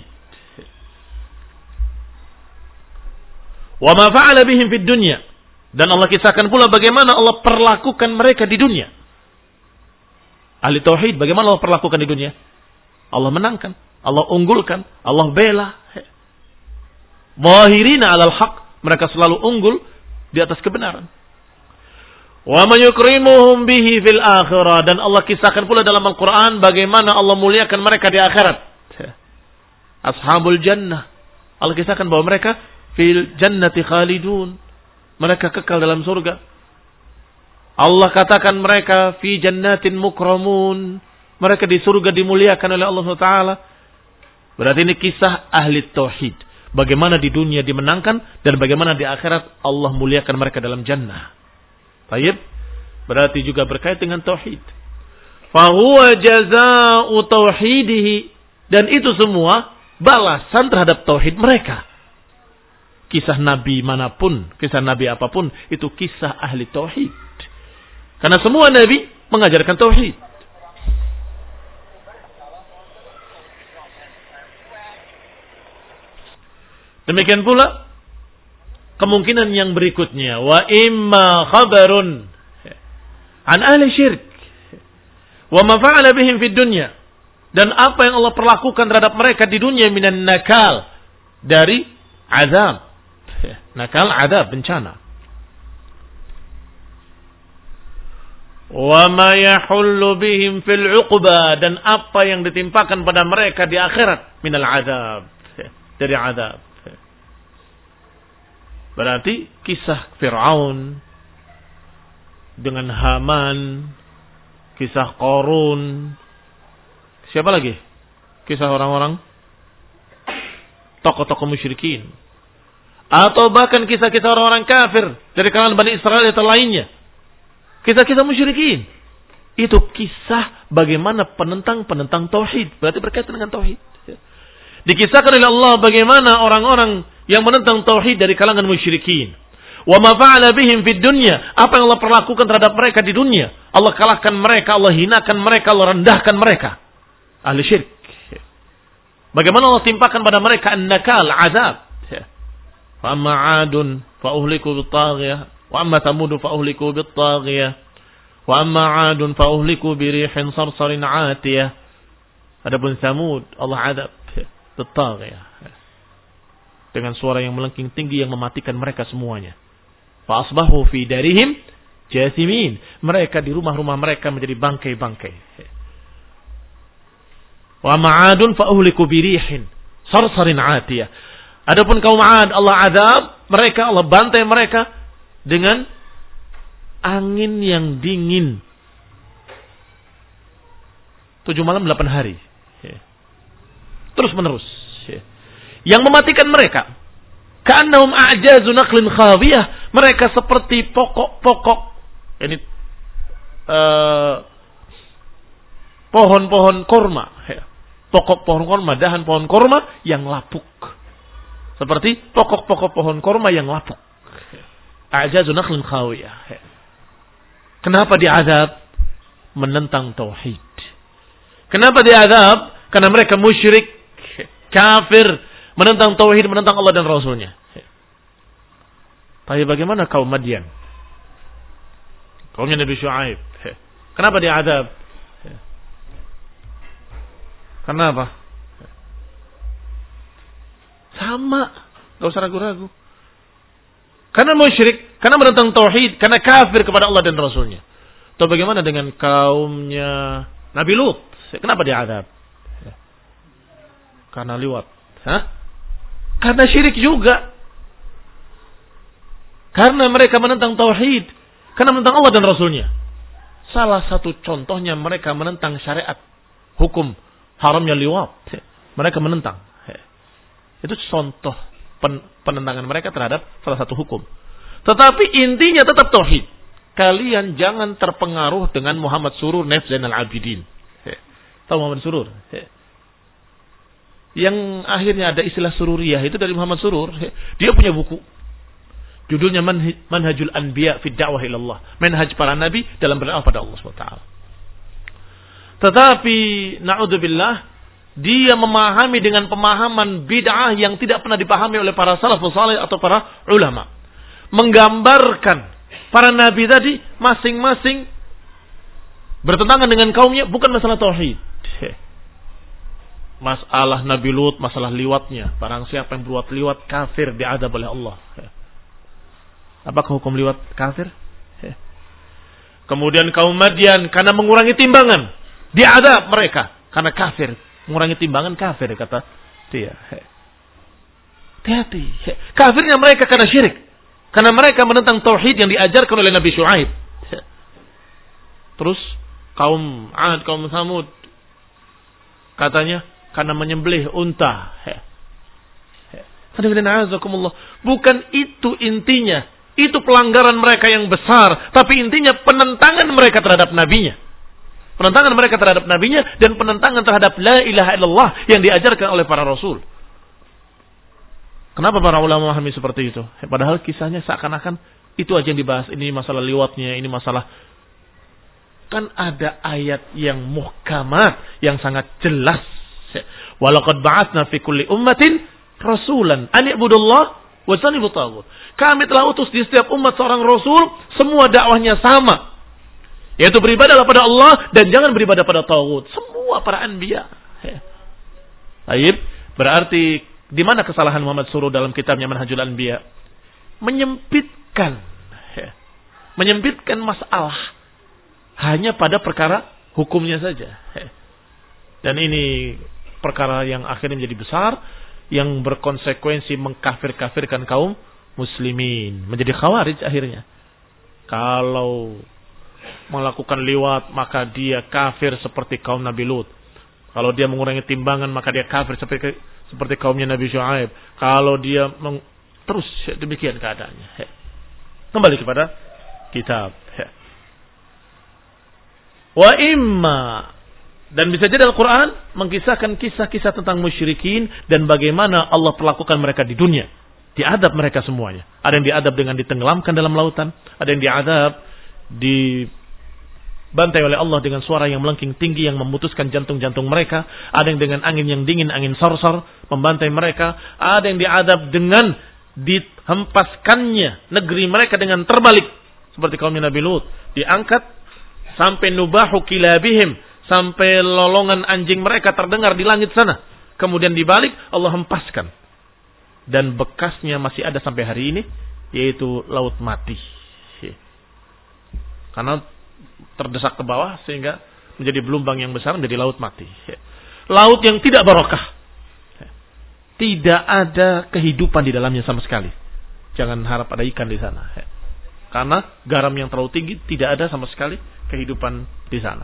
Wa ma fa'ala bihim fid dunya, dan Allah kisahkan pula bagaimana Allah perlakukan mereka di dunia. Ahli tauhid bagaimana Allah perlakukan di dunia? Allah menangkan, Allah unggulkan, Allah bela. Zahirina 'alal haq, mereka selalu unggul di atas kebenaran. Wa man yukrimuhum bihi fil akhirah, dan Allah kisahkan pula dalam Al-Qur'an bagaimana Allah muliakan mereka di akhirat. Ashabul jannah, Allah kisahkan bahwa mereka fil jannati khalidun, mereka kekal dalam surga. Allah katakan mereka fi jannatin mukramun, Mereka di surga dimuliakan oleh Allah subhanahu wa taala. Berarti ini kisah ahli tauhid. Bagaimana di dunia dimenangkan dan bagaimana di akhirat Allah muliakan mereka dalam jannah. Baik. Berarti juga berkait dengan tauhid. Fahuwa jazaa'u tauhidihi. Dan itu semua balasan terhadap tauhid mereka. Kisah nabi manapun, kisah nabi apapun, itu kisah ahli tauhid. Karena semua nabi mengajarkan tauhid. Demikian pula kemungkinan yang berikutnya, wa imma khabarun an ahli syirk wa ma fa'ala bihim fid dunya, dan apa yang Allah perlakukan terhadap mereka di dunia minan nakal, dari azab. Nakal, azab, bencana. Wa ma yahullu bihim fil 'uqba, dan apa yang ditimpakan pada mereka di akhirat minal azab, dari azab. Berarti kisah Fir'aun dengan Haman, kisah Qarun, siapa lagi? Kisah orang-orang tokoh-tokoh musyrikin. Atau bahkan kisah-kisah orang-orang kafir dari kalangan Bani Israel atau lainnya. Kisah-kisah musyrikin. Itu kisah bagaimana penentang-penentang tauhid. Berarti berkaitan dengan tauhid. Dikisahkan oleh Allah bagaimana orang-orang yang menentang tauhid dari kalangan musyrikin. Wa ma fa'ala bihim fid dunya, apa yang Allah perlakukan terhadap mereka di dunia. Allah kalahkan mereka, Allah hinakan mereka, Allah rendahkan mereka. Ahli syirik. Bagaimana Allah timpakan pada mereka an-nakal, azab. Wa amma 'adun fa uhliku bit-taghiyah wa amma thamud fa uhliku bit-taghiyah wa amma 'adun fa uhliku bi rihin sarsarin 'atiyah. Adapun Thamud Allah azab bit-taghiyah dengan suara yang melengking tinggi yang mematikan mereka semuanya. Fa asbahu fi darihim jathimin, mereka di rumah-rumah mereka menjadi bangkai-bangkai. Wa amma 'adun fa uhliku bi rihin sarsarin 'atiyah. Adapun kaum 'Ad Allah azab mereka, Allah bantai mereka dengan angin yang dingin. Tujuh malam delapan hari. Terus menerus. Yang mematikan mereka. Ka'annahum a'jazu naqlin khawiyah. Mereka seperti pokok-pokok. Ini uh, pohon-pohon korma. Pokok pohon korma, dahan pohon korma yang lapuk. Seperti pokok-pokok pohon korma yang lapuk. A'jazu naqlin khawiyah. Kenapa diazab? Menentang tauhid. Kenapa diazab? Karena mereka musyrik, kafir, menentang tauhid, menentang Allah dan Rasulnya. Tapi bagaimana kaum Madian? Kaumnya Nabi Syuaib. Kenapa diazab? Kenapa? Sama, gak usah ragu-ragu. Karena musyrik, karena menentang tauhid, karena kafir kepada Allah dan Rasulnya. Atau bagaimana dengan kaumnya Nabi Lut? Kenapa diazab? Karena liwat. Hah? Karena syirik juga. Karena mereka menentang tauhid, karena menentang Allah dan Rasulnya. Salah satu contohnya mereka menentang syariat, hukum haramnya liwat. Mereka menentang. Itu contoh penentangan mereka terhadap salah satu hukum. Tetapi intinya tetap tauhid. Kalian jangan terpengaruh dengan Muhammad Surur Naif Zainal Abidin. Tahu Muhammad Surur? Yang akhirnya ada istilah sururiyah itu dari Muhammad Surur. Dia punya buku. Judulnya Manhajul Anbiya fi Da'wah ila Allah. Manhaj para nabi dalam berdakwah pada Allah subhanahu wa taala. Tetapi naudzubillah, dia memahami dengan pemahaman bid'ah yang tidak pernah dipahami oleh para salafus saleh atau para ulama. Menggambarkan para nabi tadi masing-masing bertentangan dengan kaumnya, bukan masalah tauhid. Masalah Nabi Lut, masalah liwatnya. Barang siapa yang berbuat liwat kafir, diazab oleh Allah. Apakah hukum liwat kafir? Kemudian kaum Madian karena mengurangi timbangan, diazab mereka karena kafir. Mengurangi timbangan kafir, kata dia. Hati-hati. Kafirnya mereka karena syirik. Karena mereka menentang tauhid yang diajarkan oleh Nabi Syuaib. Terus kaum 'Ad, kaum Thamud Katanya karena menyembelih unta. Bukan itu intinya. Itu pelanggaran mereka yang besar. Tapi intinya penentangan mereka terhadap nabinya. Penentangan mereka terhadap nabinya dan penentangan terhadap la ilaha illallah yang diajarkan oleh para rasul. Kenapa para ulama memahami seperti itu? Padahal kisahnya seakan-akan itu aja yang dibahas. Ini masalah liwatnya, ini masalah. Kan ada ayat yang muhkamat, yang sangat jelas. Walaqad ba'atsna fi kulli ummatin rasulan an i'budullah wajtanibut taghut. Kami telah utus di setiap umat seorang rasul, semua dakwahnya sama. Yaitu beribadah pada Allah dan jangan beribadah pada taghut. Semua para anbiya. Baik, berarti di mana kesalahan Muhammad Suruh dalam kitabnya Manhajul Anbiya? Menyempitkan. Menyempitkan masalah hanya pada perkara hukumnya saja. Dan ini perkara yang akhirnya menjadi besar, yang berkonsekuensi mengkafir-kafirkan kaum muslimin, menjadi khawarij akhirnya. Kalau melakukan liwat maka dia kafir seperti kaum Nabi Lut. Kalau dia mengurangi timbangan maka dia kafir seperti seperti kaumnya Nabi Syuaib. Kalau dia meng... terus demikian keadaannya. Kembali kepada kitab. Wa imma, dan bisa jadi Al-Quran mengkisahkan kisah-kisah tentang musyrikin dan bagaimana Allah perlakukan mereka di dunia. Diadab mereka semuanya. Ada yang diadab dengan ditenggelamkan dalam lautan. Ada yang diadab dibantai oleh Allah dengan suara yang melengking tinggi yang memutuskan jantung-jantung mereka. Ada yang dengan angin yang dingin, angin sorsor membantai mereka. Ada yang diadab dengan dihempaskannya negeri mereka dengan terbalik seperti kaum Nabi Lut, diangkat sampai nubahu kilabihim, sampai lolongan anjing mereka terdengar di langit sana. Kemudian dibalik Allah hempaskan. Dan bekasnya masih ada sampai hari ini, yaitu laut mati. Karena terdesak ke bawah sehingga menjadi gelombang yang besar, menjadi laut mati. Laut yang tidak barokah. Tidak ada kehidupan di dalamnya sama sekali. Jangan harap ada ikan di sana. Karena garam yang terlalu tinggi, tidak ada sama sekali kehidupan di sana.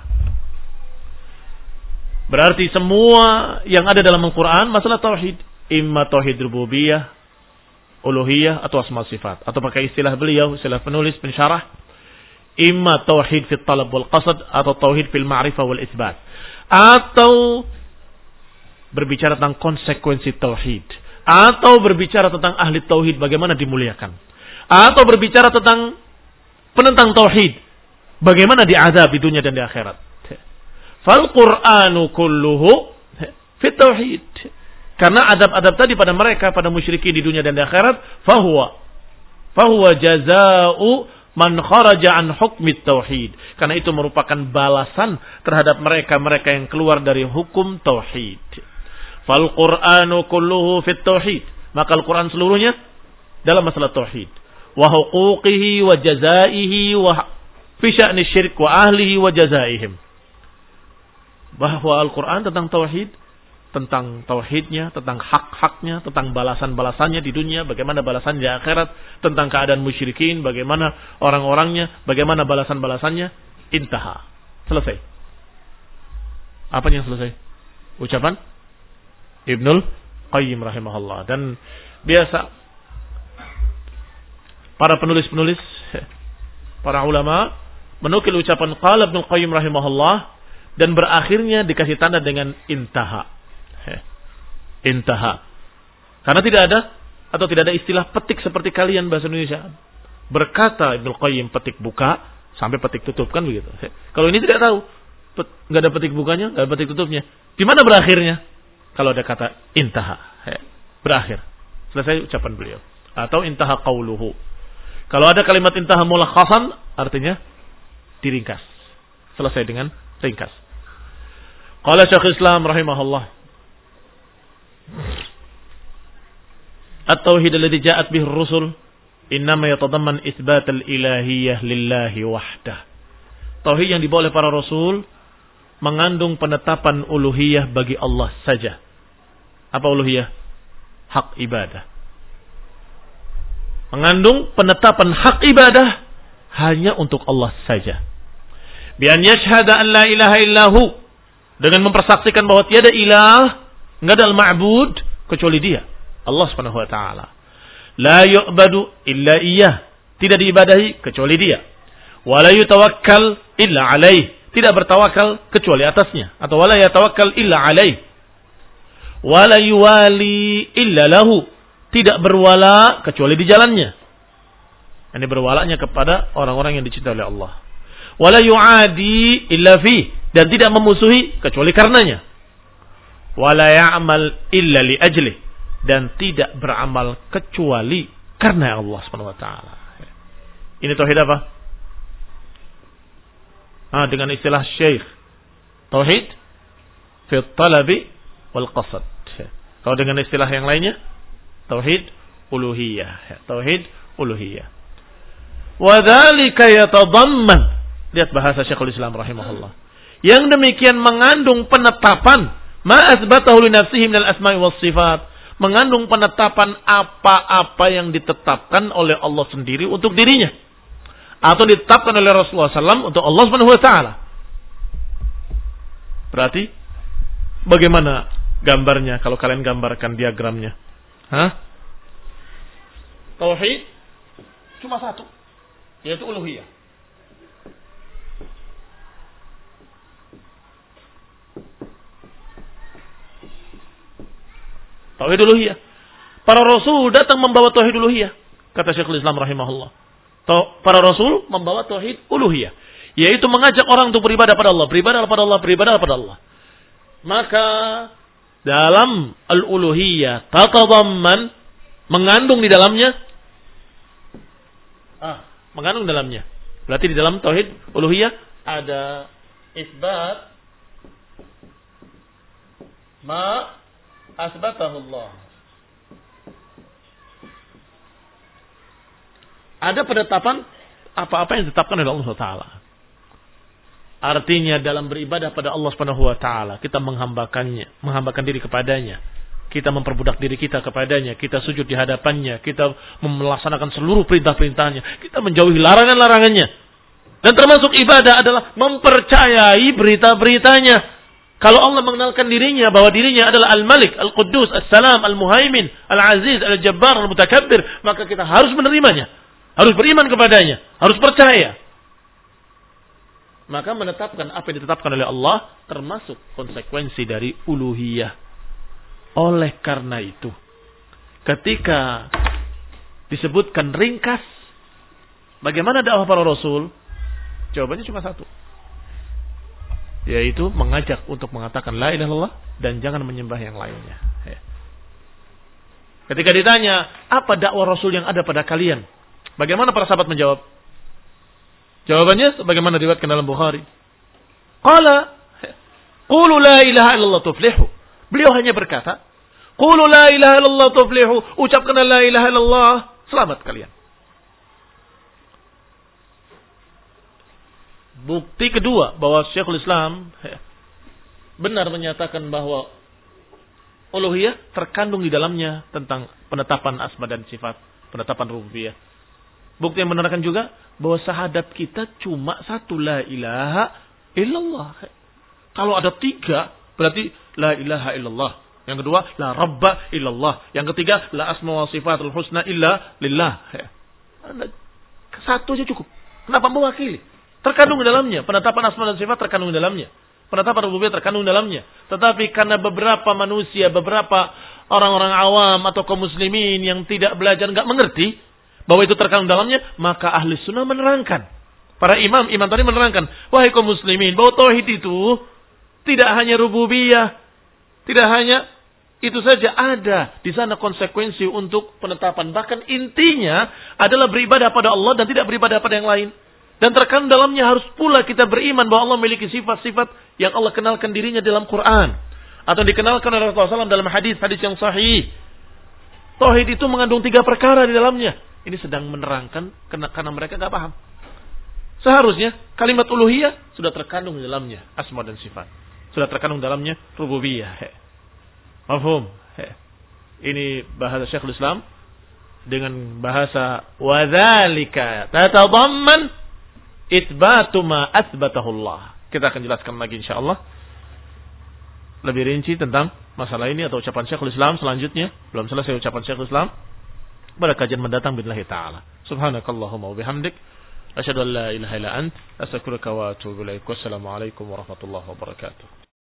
Berarti semua yang ada dalam Al-Quran masalah tauhid, imma tauhid rububiyah, uluhiyah atau asma sifat, atau pakai istilah beliau, istilah penulis pensyarah, imma tauhid fit talab wal qasad atau tauhid fil ma'rifah wal isbat, atau berbicara tentang konsekuensi tauhid, atau berbicara tentang ahli tauhid bagaimana dimuliakan, atau berbicara tentang penentang tauhid bagaimana diazab di dunia dan di akhirat. Fal Qur'anu kulluhu fit tauhid. Karena adab-adab tadi pada mereka, pada musyrikin di dunia dan di akhirat, fahuwa fahuwa jazaa'u man kharaja an hukmi tauhid. Karena itu merupakan balasan terhadap mereka-mereka yang keluar dari hukum tauhid. Fal Qur'anu kulluhu fit tauhid. Maka Al-Quran seluruhnya dalam masalah tauhid. Wa huquqihi wa jazaihi wa fi sya'ni syirk wa ahlihi wa jazaihim. Bahwa Al-Quran tentang tauhid, tentang tauhidnya, tentang hak-haknya, tentang balasan-balasannya di dunia, bagaimana balasan di akhirat, tentang keadaan musyrikin, bagaimana orang-orangnya, bagaimana balasan-balasannya, intaha. Selesai. Apa yang selesai? Ucapan Ibnul Qayyim rahimahullah. Dan biasa para penulis-penulis, para ulama menukil ucapan qala Ibnul Qayyim rahimahullah dan berakhirnya dikasih tanda dengan intaha. Intaha. Karena tidak ada atau tidak ada istilah petik seperti kalian bahasa Indonesia. Berkata Ibnul Qayyim petik buka sampai petik tutup, kan begitu. Kalau ini tidak tahu, enggak ada petik bukanya, enggak ada petik tutupnya. Di mana berakhirnya? Kalau ada kata intaha, berakhir. Selesai ucapan beliau. Atau intaha qauluhu. Kalau ada kalimat intaha mulakhasan, artinya diringkas. Selesai dengan ringkas. Qala Syekhul Islam rahimahullah, At-tauhid alladhi ja'at bihi ar-rusul innama yatadamman itsbat al-ilahiyyah lillahi wahdah. Tauhid yang dibawa oleh para rasul mengandung penetapan uluhiyah bagi Allah saja. Apa uluhiyah? Hak ibadah. Mengandung penetapan hak ibadah hanya untuk Allah saja. Bi an yashhada an la ilaha illahu, dengan mempersaksikan bahwa tiada ilah, enggak ada al-ma'bud kecuali Dia, Allah Subhanahu wa taala. La yu'badu illa Iyyah, tidak diibadahi kecuali Dia. Wa la yutawakkal illa alaih, tidak bertawakal kecuali atasnya, atau wala yatawakkal illa alaih. Wa la yuwali illa lahu, tidak berwala kecuali di jalannya. Ini berwalanya kepada orang-orang yang dicintai oleh Allah. Wala yu'adi illa fi, dan tidak memusuhi kecuali karenanya. Wala ya'mal illa li ajli, dan tidak beramal kecuali karena Allah Subhanahu wa taala. Ini tauhid apa? Ah, dengan istilah Syekh, tauhid fi talabi wal qasad. Kalau dengan istilah yang lainnya, tauhid uluhiyah, tauhid uluhiyah. Wa dzalika yatadamman, lihat bahasa Syekhul Islam rahimahullah. Yang demikian mengandung penetapan ma asbatahu li nafsihi minal asma'i was sifat, mengandung penetapan apa-apa yang ditetapkan oleh Allah sendiri untuk dirinya, atau ditetapkan oleh Rasulullah sallallahu alaihi wasallam untuk Allah Subhanahu wa taala. Berarti bagaimana gambarnya kalau kalian gambarkan diagramnya? Hah? Tauhid cuma satu, yaitu uluhiyah. Tauhid uluhiyah. Para rasul datang membawa tauhid uluhiyah, kata Syekhul Islam rahimahullah. Para rasul membawa tauhid uluhiyah, yaitu mengajak orang untuk beribadah pada Allah, beribadah pada Allah, beribadah pada Allah. Maka dalam al-uluhiyah tatadamman, mengandung di dalamnya ah, mengandung dalamnya. Berarti di dalam tauhid uluhiyah ada isbat ma asbatahu Allah. Ada penetapan apa-apa yang ditetapkan oleh Allah Taala. Artinya dalam beribadah pada Allah Subhanahu wa taala, kita menghambakannya, menghambakan diri kepadanya. Kita memperbudak diri kita kepadanya, kita sujud di hadapannya, kita melaksanakan seluruh perintah-perintahnya, kita menjauhi larangan-larangannya. Dan termasuk ibadah adalah mempercayai berita-beritanya. Kalau Allah mengenalkan dirinya bahwa dirinya adalah Al-Malik, Al-Quddus, As-Salam, Al-Muhaimin, Al-Aziz, Al-Jabbar, Al-Mutakabbir, maka kita harus menerimanya, harus beriman kepadanya, harus percaya. Maka menetapkan apa yang ditetapkan oleh Allah termasuk konsekuensi dari uluhiyah. Oleh karena itu, ketika disebutkan ringkas bagaimana dakwah para rasul, jawabannya cuma satu, yaitu mengajak untuk mengatakan la ilaha illallah dan jangan menyembah yang lainnya. Ketika ditanya apa dakwah rasul yang ada pada kalian, bagaimana para sahabat menjawab? Jawabannya sebagaimana diriwayatkan dalam Bukhari. Qala qulu la ilaha illallah tuflihu. Beliau hanya berkata, qulu la ilaha illallah tuflihu, ucapkan la ilaha illallah, selamat kalian. Bukti kedua bahwa Syekhul Islam benar menyatakan bahwa uluhiyah terkandung di dalamnya tentang penetapan asma dan sifat, penetapan rububiyah. Bukti yang menerangkan juga bahwa syahadat kita cuma satu, la ilaha illallah. Kalau ada tiga berarti la ilaha illallah. Yang kedua la rabba illallah. Yang ketiga la asma wa sifatul husna illa lillah. Satu aja cukup. Kenapa mewakili? Terkandung di dalamnya penetapan asma dan sifat, terkandung di dalamnya penetapan rububiyah, terkandung di dalamnya. Tetapi karena beberapa manusia, beberapa orang-orang awam atau kaum muslimin yang tidak belajar, enggak mengerti bahwa itu terkandung dalamnya, maka ahli sunnah menerangkan. Para imam, imam tadi menerangkan, wahai kaum muslimin, bahwa tauhid itu tidak hanya rububiyah, tidak hanya itu saja, ada di sana konsekuensi untuk penetapan. Bahkan intinya adalah beribadah pada Allah dan tidak beribadah pada yang lain. Dan terkandung dalamnya harus pula kita beriman bahwa Allah memiliki sifat-sifat yang Allah kenalkan dirinya dalam Quran, atau dikenalkan oleh Rasulullah shallallahu alaihi wasallam dalam hadis-hadis yang sahih. Tauhid itu mengandung tiga perkara di dalamnya. Ini sedang menerangkan karena mereka tidak paham. Seharusnya kalimat uluhiyah sudah terkandung di dalamnya asma dan sifat, sudah terkandung dalamnya rububiyah. Mafhum? Ini bahasa Syekhul Islam dengan bahasa wadzalika tatadamman itsbatu ma asbatahu Allah. Kita akan jelaskan lagi insyaallah lebih rinci tentang masalah ini atau ucapan Syekhul Islam selanjutnya. Belum selesai ucapan Syekhul Islam. Pada kajian mendatang billahi ta'ala. Subhanakallahumma wa bihamdik. Asyhadu an la ilaha illa ant. Astaghfiruka wa atubu ilaik. Wassalamualaikum warahmatullahi wabarakatuh.